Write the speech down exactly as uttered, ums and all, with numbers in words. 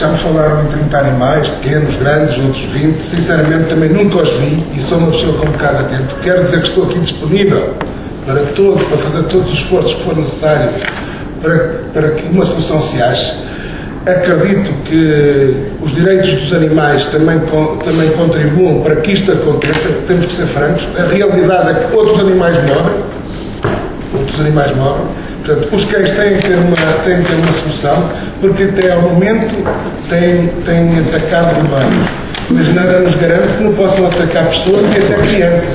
Já me falaram em trinta animais, pequenos, grandes, outros vinte. Sinceramente, também nunca os vi e sou uma pessoa com um bocado atento. Quero dizer que estou aqui disponível para todo, para fazer todos os esforços que for necessário para, para que uma solução se ache. Acredito que os direitos dos animais também, também contribuam para que isto aconteça. Temos que ser francos. A realidade é que outros animais morrem. Outros animais morrem. Portanto, os cães têm que ter uma, têm que ter uma solução, porque até ao momento têm, têm atacado rebanhos. Mas nada nos garante que não possam atacar pessoas e até crianças.